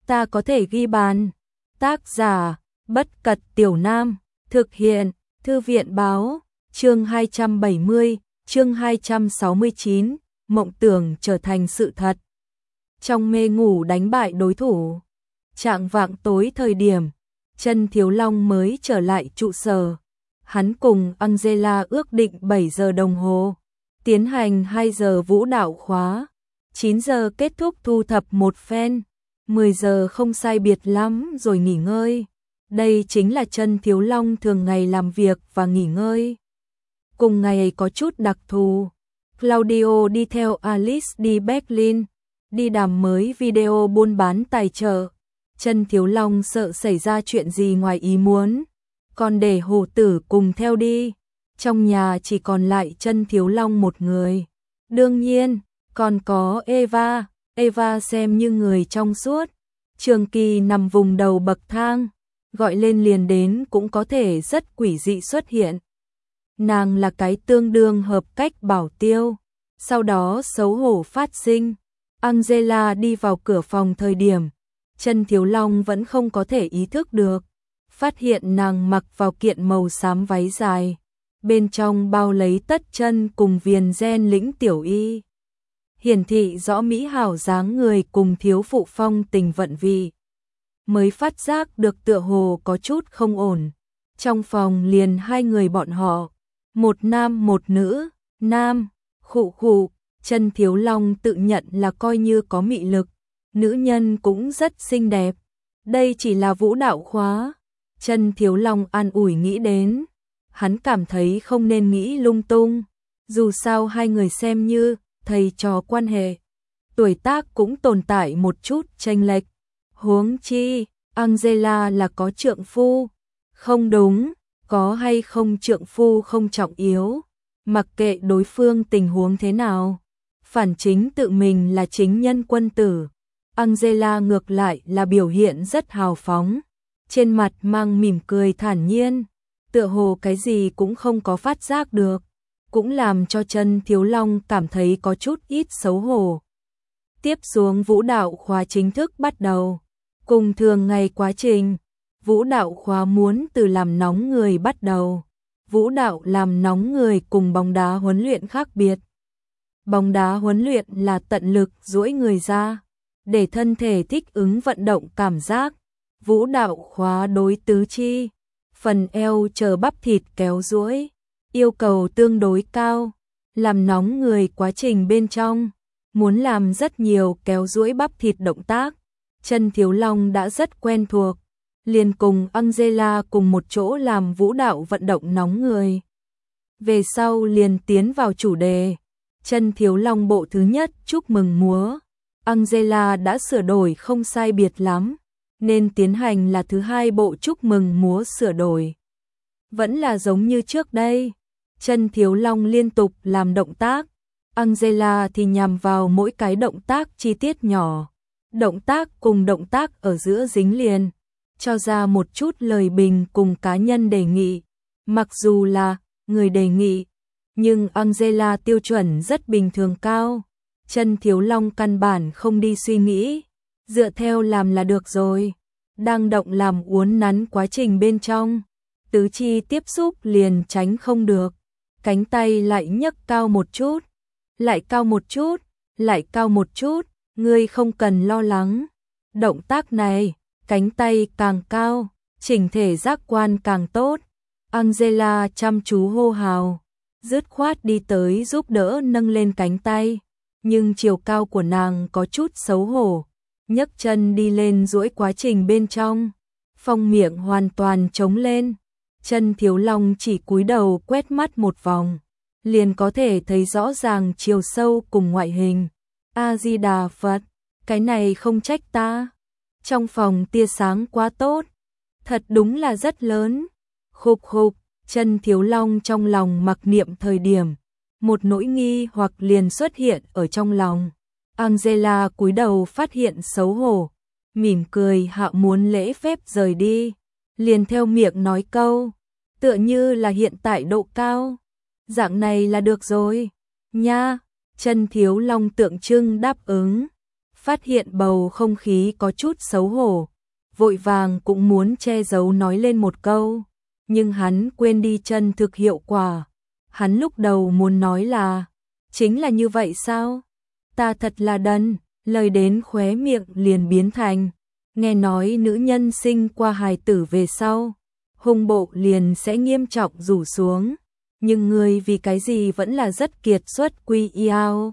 ta có thể ghi bàn. Tác giả, Bất Cật Tiểu Nam, thực hiện, Thư viện báo, chương 270, chương 269, mộng tưởng trở thành sự thật. Trong mê ngủ đánh bại đối thủ, chạng vạng tối thời điểm, Chân Thiếu Long mới trở lại trụ sở. Hắn cùng Angela ước định 7 giờ đồng hồ, tiến hành 2 giờ vũ đạo khóa, 9 giờ kết thúc thu thập một phen, 10 giờ không sai biệt lắm rồi nghỉ ngơi. Đây chính là Chân Thiếu Long thường ngày làm việc và nghỉ ngơi. Cùng ngày có chút đặc thù, Claudio đi theo Alice đi Berlin, đi đàm mới video buôn bán tài trợ. Chân Thiếu Long sợ xảy ra chuyện gì ngoài ý muốn, còn để Hổ Tử cùng theo đi. Trong nhà chỉ còn lại Chân Thiếu Long một người. Đương nhiên, còn có Eva, Eva xem như người trong suốt. Trường Kỳ nằm vùng đầu bậc thang, gọi lên liền đến cũng có thể rất quỷ dị xuất hiện. Nàng là cái tương đương hợp cách bảo tiêu. Sau đó xấu hổ phát sinh. Angela đi vào cửa phòng thời điểm, Chân Thiếu Long vẫn không có thể ý thức được. Phát hiện nàng mặc vào kiện màu xám váy dài, bên trong bao lấy tất chân cùng viền ren lĩnh tiểu y, hiển thị rõ mỹ hảo dáng người cùng thiếu phụ phong tình vận vị. Mới phát giác được tựa hồ có chút không ổn. Trong phòng liền hai người bọn họ, một nam một nữ. Nam, khụ khụ, Chân Thiếu Long tự nhận là coi như có mị lực, nữ nhân cũng rất xinh đẹp. Đây chỉ là vũ đạo khóa. Chân Thiếu Long an ủi nghĩ đến, hắn cảm thấy không nên nghĩ lung tung, dù sao hai người xem như thầy trò quan hệ, tuổi tác cũng tồn tại một chút chênh lệch. Huống chi, Angela là có trượng phu. Không đúng, có hay không trượng phu không trọng yếu, mặc kệ đối phương tình huống thế nào, phản chính tự mình là chính nhân quân tử. Angela ngược lại là biểu hiện rất hào phóng, trên mặt mang mỉm cười thản nhiên, tựa hồ cái gì cũng không có phát giác được, cũng làm cho Chân Thiếu Long cảm thấy có chút ít xấu hổ. Tiếp xuống vũ đạo khóa chính thức bắt đầu. Cùng thường ngày quá trình, vũ đạo khóa muốn từ làm nóng người bắt đầu. Vũ đạo làm nóng người cùng bóng đá huấn luyện khác biệt. Bóng đá huấn luyện là tận lực duỗi người ra, để thân thể thích ứng vận động cảm giác. Vũ đạo khóa đối tứ chi, phần eo chờ bắp thịt kéo duỗi, yêu cầu tương đối cao. Làm nóng người quá trình bên trong, muốn làm rất nhiều kéo duỗi bắp thịt động tác. Chân Thiếu Long đã rất quen thuộc, liền cùng Angela cùng một chỗ làm vũ đạo vận động nóng người. Về sau liền tiến vào chủ đề. Chân Thiếu Long bộ thứ nhất chúc mừng múa, Angela đã sửa đổi không sai biệt lắm, nên tiến hành là thứ hai bộ chúc mừng múa sửa đổi. Vẫn là giống như trước đây, Chân Thiếu Long liên tục làm động tác, Angela thì nhằm vào mỗi cái động tác chi tiết nhỏ. Động tác cùng động tác ở giữa dính liền, cho ra một chút lời bình cùng cá nhân đề nghị. Mặc dù là người đề nghị, nhưng Angela tiêu chuẩn rất bình thường cao. Chân Thiếu Long căn bản không đi suy nghĩ, dựa theo làm là được rồi. Đang động làm uốn nắn quá trình bên trong, tứ chi tiếp xúc liền tránh không được. Cánh tay lại nhấc cao một chút, lại cao một chút, lại cao một chút. Ngươi không cần lo lắng. Động tác này, cánh tay càng cao, chỉnh thể giác quan càng tốt. Angela chăm chú hô hào, dứt khoát đi tới giúp đỡ nâng lên cánh tay, nhưng chiều cao của nàng có chút xấu hổ, nhấc chân đi lên duỗi quá trình bên trong, phong miệng hoàn toàn trống lên. Chân Thiếu Long chỉ cúi đầu quét mắt một vòng, liền có thể thấy rõ ràng chiều sâu cùng ngoại hình. A-di-đà Phật, cái này không trách ta. Trong phòng tia sáng quá tốt, thật đúng là rất lớn. Khục khục, Chân Thiếu Long trong lòng mặc niệm thời điểm, một nỗi nghi hoặc liền xuất hiện ở trong lòng. Angela cúi đầu phát hiện xấu hổ, mỉm cười hạ muốn lễ phép rời đi, liền theo miệng nói câu, tựa như là hiện tại độ cao, dạng này là được rồi, nha. Chân Thiếu Long tượng trưng đáp ứng, phát hiện bầu không khí có chút xấu hổ, vội vàng cũng muốn che giấu nói lên một câu, nhưng hắn quên đi chân thực hiệu quả. Hắn lúc đầu muốn nói là, chính là như vậy sao? Ta thật là đần, lời đến khóe miệng liền biến thành, nghe nói nữ nhân sinh qua hài tử về sau, hung bộ liền sẽ nghiêm trọng rủ xuống, nhưng người vì cái gì vẫn là rất kiệt xuất quy yêu.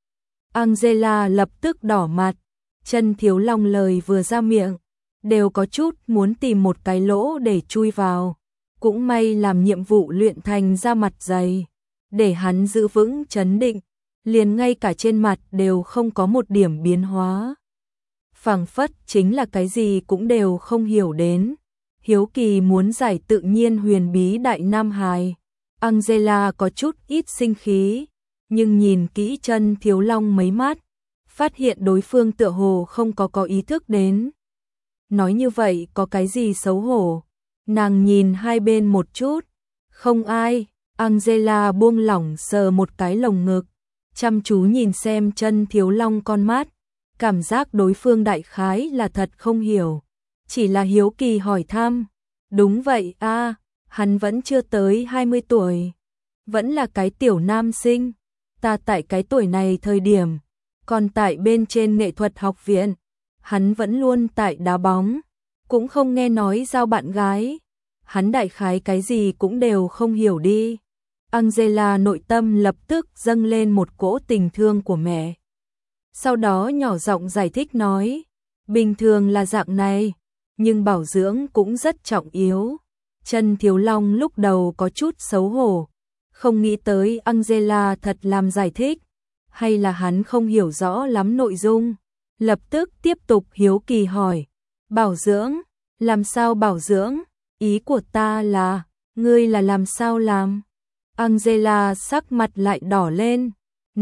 Angela lập tức đỏ mặt, Chân Thiếu Long lời vừa ra miệng, đều có chút muốn tìm một cái lỗ để chui vào, cũng may làm nhiệm vụ luyện thành ra mặt dày, để hắn giữ vững trấn định, liền ngay cả trên mặt đều không có một điểm biến hóa. Phảng phất chính là cái gì cũng đều không hiểu đến, hiếu kỳ muốn giải tự nhiên huyền bí đại nam hài. Angela có chút ít sinh khí, nhưng nhìn kỹ Chân Thiếu Long mấy mắt, phát hiện đối phương tựa hồ không có ý thức đến. Nói như vậy có cái gì xấu hổ? Nàng nhìn hai bên một chút, không ai. Angela buông lỏng sờ một cái lồng ngực, chăm chú nhìn xem Chân Thiếu Long con mắt, cảm giác đối phương đại khái là thật không hiểu, chỉ là hiếu kỳ hỏi thăm. Đúng vậy a, hắn vẫn chưa tới 20 tuổi, vẫn là cái tiểu nam sinh. Ta tại cái tuổi này thời điểm, còn tại bên trên nghệ thuật học viện, hắn vẫn luôn tại đá bóng, cũng không nghe nói giao bạn gái. Hắn đại khái cái gì cũng đều không hiểu đi. Angela nội tâm lập tức dâng lên một cỗ tình thương của mẹ. Sau đó nhỏ giọng giải thích nói, bình thường là dạng này, nhưng bảo dưỡng cũng rất trọng yếu. Chân Thiếu Long lúc đầu có chút xấu hổ, không nghĩ tới Angela thật làm giải thích, hay là hắn không hiểu rõ lắm nội dung, lập tức tiếp tục hiếu kỳ hỏi, bảo dưỡng, làm sao bảo dưỡng? Ý của ta là, ngươi là làm sao làm? Angela sắc mặt lại đỏ lên,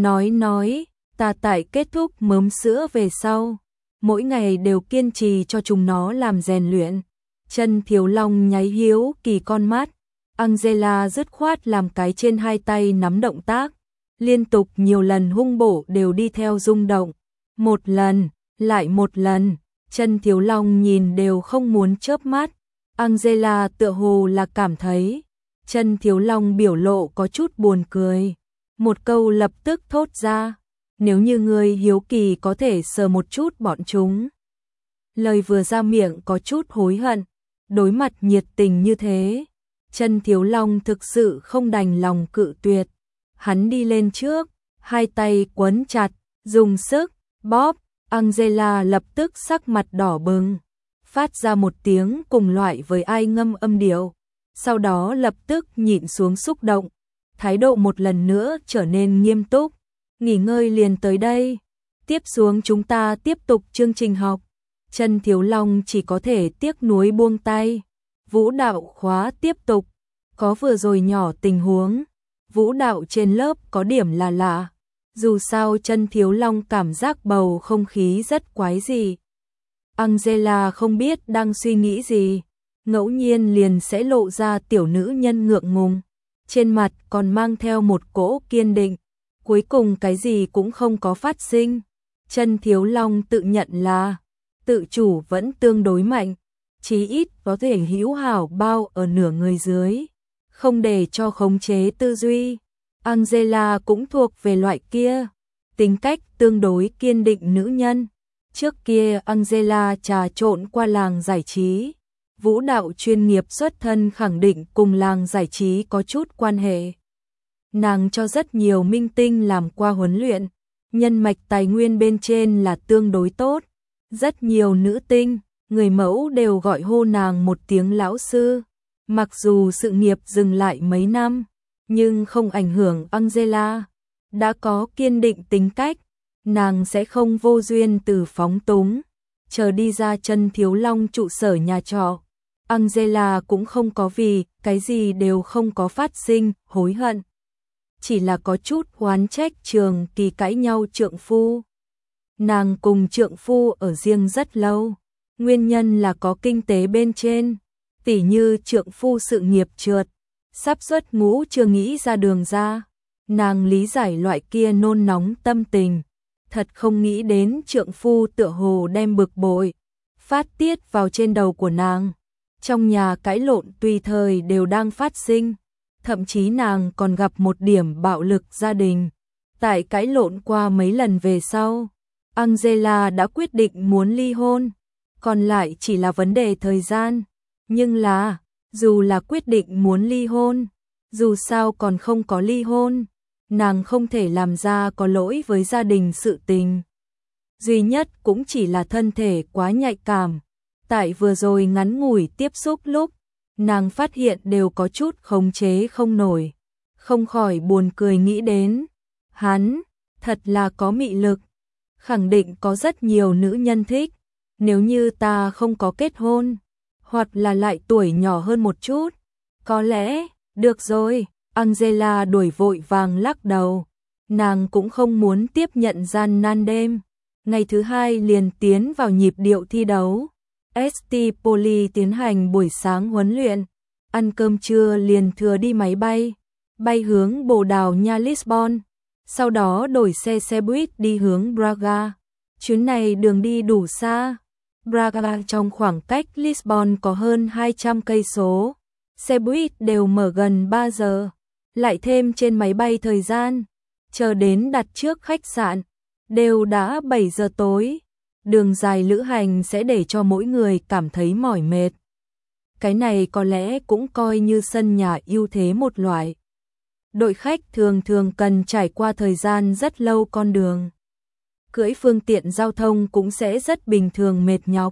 nói, ta tại kết thúc mớm sữa về sau, mỗi ngày đều kiên trì cho chúng nó làm rèn luyện. Chân Thiếu Long nháy hiếu kỳ con mắt, Angela dứt khoát làm cái trên hai tay nắm động tác, liên tục nhiều lần hung bổ đều đi theo rung động, một lần, lại một lần, Chân Thiếu Long nhìn đều không muốn chớp mắt. Angela tựa hồ là cảm thấy Chân Thiếu Long biểu lộ có chút buồn cười, một câu lập tức thốt ra, nếu như ngươi hiếu kỳ có thể sờ một chút bọn chúng. Lời vừa ra miệng có chút hối hận, đối mặt nhiệt tình như thế, Chân Thiếu Long thực sự không đành lòng cự tuyệt. Hắn đi lên trước, hai tay quấn chặt, dùng sức bóp. Angela lập tức sắc mặt đỏ bừng, phát ra một tiếng cùng loại với ai ngâm âm điệu, sau đó lập tức nhịn xuống xúc động, thái độ một lần nữa trở nên nghiêm túc. Nghỉ ngơi liền tới đây, tiếp xuống chúng ta tiếp tục chương trình học. Chân Thiếu Long chỉ có thể tiếc nuối buông tay. Vũ đạo khóa tiếp tục, có vừa rồi nhỏ tình huống, vũ đạo trên lớp có điểm là lạ. Dù sao Chân Thiếu Long cảm giác bầu không khí rất quái dị. Angela không biết đang suy nghĩ gì, ngẫu nhiên liền sẽ lộ ra tiểu nữ nhân ngượng ngùng, trên mặt còn mang theo một cỗ kiên định. Cuối cùng cái gì cũng không có phát sinh. Chân Thiếu Long tự nhận là tự chủ vẫn tương đối mạnh, chí ít có thể hữu hảo bao ở nửa người dưới, không để cho khống chế tư duy. Angela cũng thuộc về loại kia, tính cách tương đối kiên định nữ nhân. Trước kia Angela trà trộn qua làng giải trí, vũ đạo chuyên nghiệp xuất thân khẳng định cùng làng giải trí có chút quan hệ. Nàng cho rất nhiều minh tinh làm qua huấn luyện, nhân mạch tài nguyên bên trên là tương đối tốt. Rất nhiều nữ tinh, người mẫu đều gọi hô nàng một tiếng lão sư. Mặc dù sự nghiệp dừng lại mấy năm, nhưng không ảnh hưởng Angela. Đã có kiên định tính cách, nàng sẽ không vô duyên từ phóng túng. Chờ đi ra Chân Thiếu Long trụ sở nhà trọ, Angela cũng không có vì cái gì đều không có phát sinh, hối hận. Chỉ là có chút oán trách Trường Kỳ cãi nhau trượng phu. Nàng cùng trượng phu ở riêng rất lâu, nguyên nhân là có kinh tế bên trên, tỉ như trượng phu sự nghiệp trượt, sắp xuất ngũ chưa nghĩ ra đường ra. Nàng lý giải loại kia nôn nóng tâm tình, thật không nghĩ đến trượng phu tựa hồ đem bực bội phát tiết vào trên đầu của nàng. Trong nhà cãi lộn tùy thời đều đang phát sinh, thậm chí nàng còn gặp một điểm bạo lực gia đình. Tại cãi lộn qua mấy lần về sau, Angela đã quyết định muốn ly hôn, còn lại chỉ là vấn đề thời gian. Nhưng là, dù là quyết định muốn ly hôn, dù sao còn không có ly hôn, nàng không thể làm ra có lỗi với gia đình sự tình. Duy nhất cũng chỉ là thân thể quá nhạy cảm. Tại vừa rồi ngắn ngủi tiếp xúc lúc, nàng phát hiện đều có chút khống chế không nổi. Không khỏi buồn cười nghĩ đến, hắn, thật là có mị lực. Khẳng định có rất nhiều nữ nhân thích. Nếu như ta không có kết hôn, hoặc là lại tuổi nhỏ hơn một chút, có lẽ, được rồi. Angela đuổi vội vàng lắc đầu. Nàng cũng không muốn tiếp nhận gian nan đêm. Ngày thứ hai liền tiến vào nhịp điệu thi đấu. ST Poly tiến hành buổi sáng huấn luyện. Ăn cơm trưa liền thừa đi máy bay, bay hướng Bồ Đào Nha Lisbon. Sau đó đổi xe buýt đi hướng Braga. Chuyến này đường đi đủ xa. Braga trong khoảng cách Lisbon có hơn 200 cây số. Xe buýt đều mở gần 3 giờ. Lại thêm trên máy bay thời gian, chờ đến đặt trước khách sạn, đều đã 7 giờ tối. Đường dài lữ hành sẽ để cho mỗi người cảm thấy mỏi mệt. Cái này có lẽ cũng coi như sân nhà ưu thế một loại. Đội khách thường thường cần trải qua thời gian rất lâu con đường. Cưỡi phương tiện giao thông cũng sẽ rất bình thường mệt nhọc.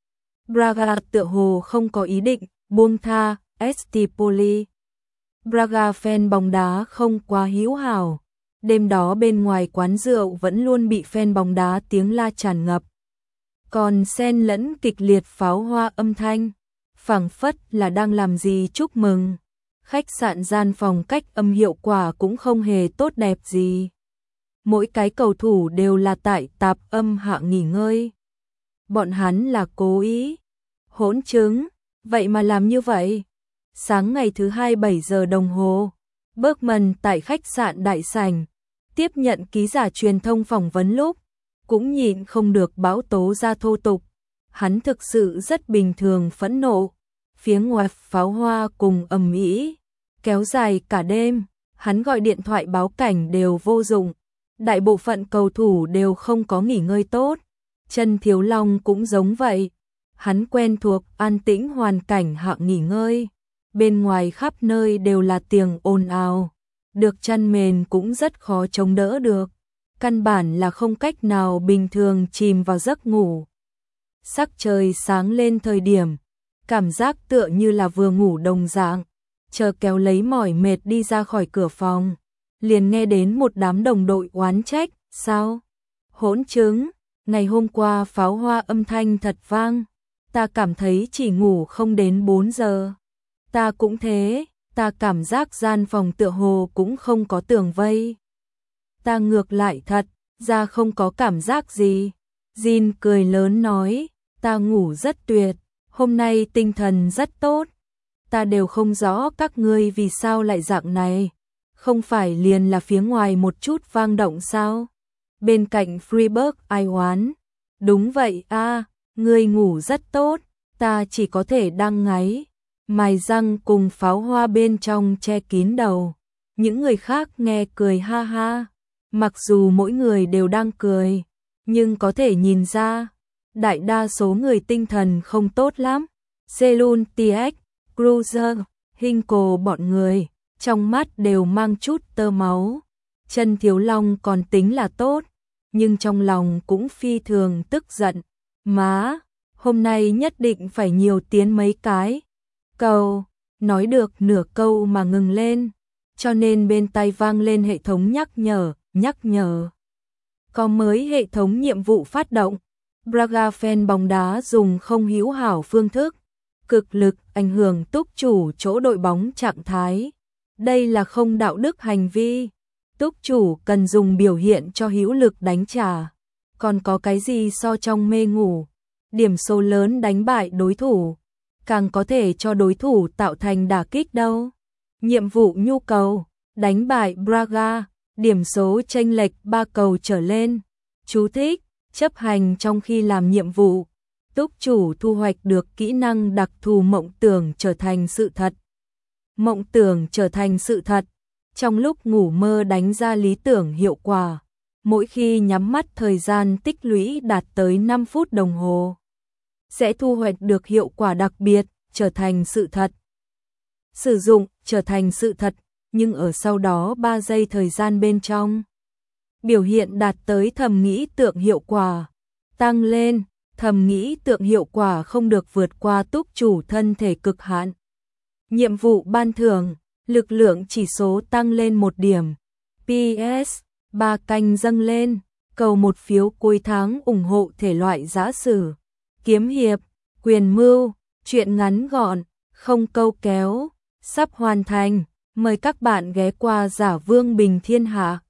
Braga tựa hồ không có ý định buông tha ST Poly. Braga fan bóng đá không quá hữu hảo. Đêm đó bên ngoài quán rượu vẫn luôn bị fan bóng đá tiếng la tràn ngập. Còn xen lẫn kịch liệt pháo hoa âm thanh, phảng phất là đang làm gì chúc mừng. Khách sạn gian phòng cách âm hiệu quả cũng không hề tốt đẹp gì. Mỗi cái cầu thủ đều là tại tạp âm hạ nghỉ ngơi. Bọn hắn là cố ý. Hỗn chứng, vậy mà làm như vậy. Sáng ngày thứ hai 7 giờ đồng hồ, Bergman tại khách sạn Đại Sảnh tiếp nhận ký giả truyền thông phỏng vấn lúc, cũng nhịn không được bão tố ra thô tục. Hắn thực sự rất bình thường phẫn nộ. Phía ngoài pháo hoa cùng ầm ĩ kéo dài cả đêm, hắn gọi điện thoại báo cảnh đều vô dụng. Đại bộ phận cầu thủ đều không có nghỉ ngơi tốt. Trần Thiếu Long cũng giống vậy. Hắn quen thuộc an tĩnh hoàn cảnh hạ nghỉ ngơi. Bên ngoài khắp nơi đều là tiếng ồn ào. Được chăn mền cũng rất khó chống đỡ được. Căn bản là không cách nào bình thường chìm vào giấc ngủ. Sắc trời sáng lên thời điểm, cảm giác tựa như là vừa ngủ đồng dạng. Chờ kéo lấy mỏi mệt đi ra khỏi cửa phòng, liền nghe đến một đám đồng đội oán trách. Sao? Hỗn chứng, ngày hôm qua pháo hoa âm thanh thật vang. Ta cảm thấy chỉ ngủ không đến 4 giờ. Ta cũng thế, ta cảm giác gian phòng tựa hồ cũng không có tường vây. Ta ngược lại thật, ra không có cảm giác gì. Jin cười lớn nói, ta ngủ rất tuyệt, hôm nay tinh thần rất tốt. Ta đều không rõ các ngươi vì sao lại dạng này. Không phải liền là phía ngoài một chút vang động sao? Bên cạnh Freeburg ai oán. Đúng vậy a, ngươi ngủ rất tốt, ta chỉ có thể đang ngáy. Mài răng cùng pháo hoa bên trong che kín đầu. Những người khác nghe cười ha ha. Mặc dù mỗi người đều đang cười, nhưng có thể nhìn ra, đại đa số người tinh thần không tốt lắm. Selun TX, Cruiser, Hinko bọn người, trong mắt đều mang chút tơ máu. Trần Thiếu Long còn tính là tốt, nhưng trong lòng cũng phi thường tức giận. Má, hôm nay nhất định phải nhiều tiến mấy cái. Cầu, nói được nửa câu mà ngừng lên, cho nên bên tai vang lên hệ thống nhắc nhở. Có mới hệ thống nhiệm vụ phát động. Braga fan bóng đá dùng không hữu hảo phương thức, cực lực ảnh hưởng túc chủ chỗ đội bóng trạng thái. Đây là không đạo đức hành vi. Túc chủ cần dùng biểu hiện cho hữu lực đánh trả. Còn có cái gì so trong mê ngủ, điểm số lớn đánh bại đối thủ, càng có thể cho đối thủ tạo thành đả kích đâu. Nhiệm vụ nhu cầu, đánh bại Braga, điểm số chênh lệch 3 cầu trở lên. Chú thích: chấp hành trong khi làm nhiệm vụ. Túc chủ thu hoạch được kỹ năng đặc thù mộng tưởng trở thành sự thật. Mộng tưởng trở thành sự thật. Trong lúc ngủ mơ đánh ra lý tưởng hiệu quả. Mỗi khi nhắm mắt thời gian tích lũy đạt tới 5 phút đồng hồ. Sẽ thu hoạch được hiệu quả đặc biệt, trở thành sự thật. Sử dụng, trở thành sự thật, nhưng ở sau đó 3 giây thời gian bên trong. Biểu hiện đạt tới thầm nghĩ tượng hiệu quả. Tăng lên, thầm nghĩ tượng hiệu quả không được vượt qua túc chủ thân thể cực hạn. Nhiệm vụ ban thưởng, lực lượng chỉ số tăng lên 1 điểm. PS, 3 canh dâng lên, cầu một phiếu cuối tháng ủng hộ thể loại giã sử, kiếm hiệp, quyền mưu, truyện ngắn gọn, không câu kéo, sắp hoàn thành. Mời các bạn ghé qua Giả Vương Bình Thiên Hạ.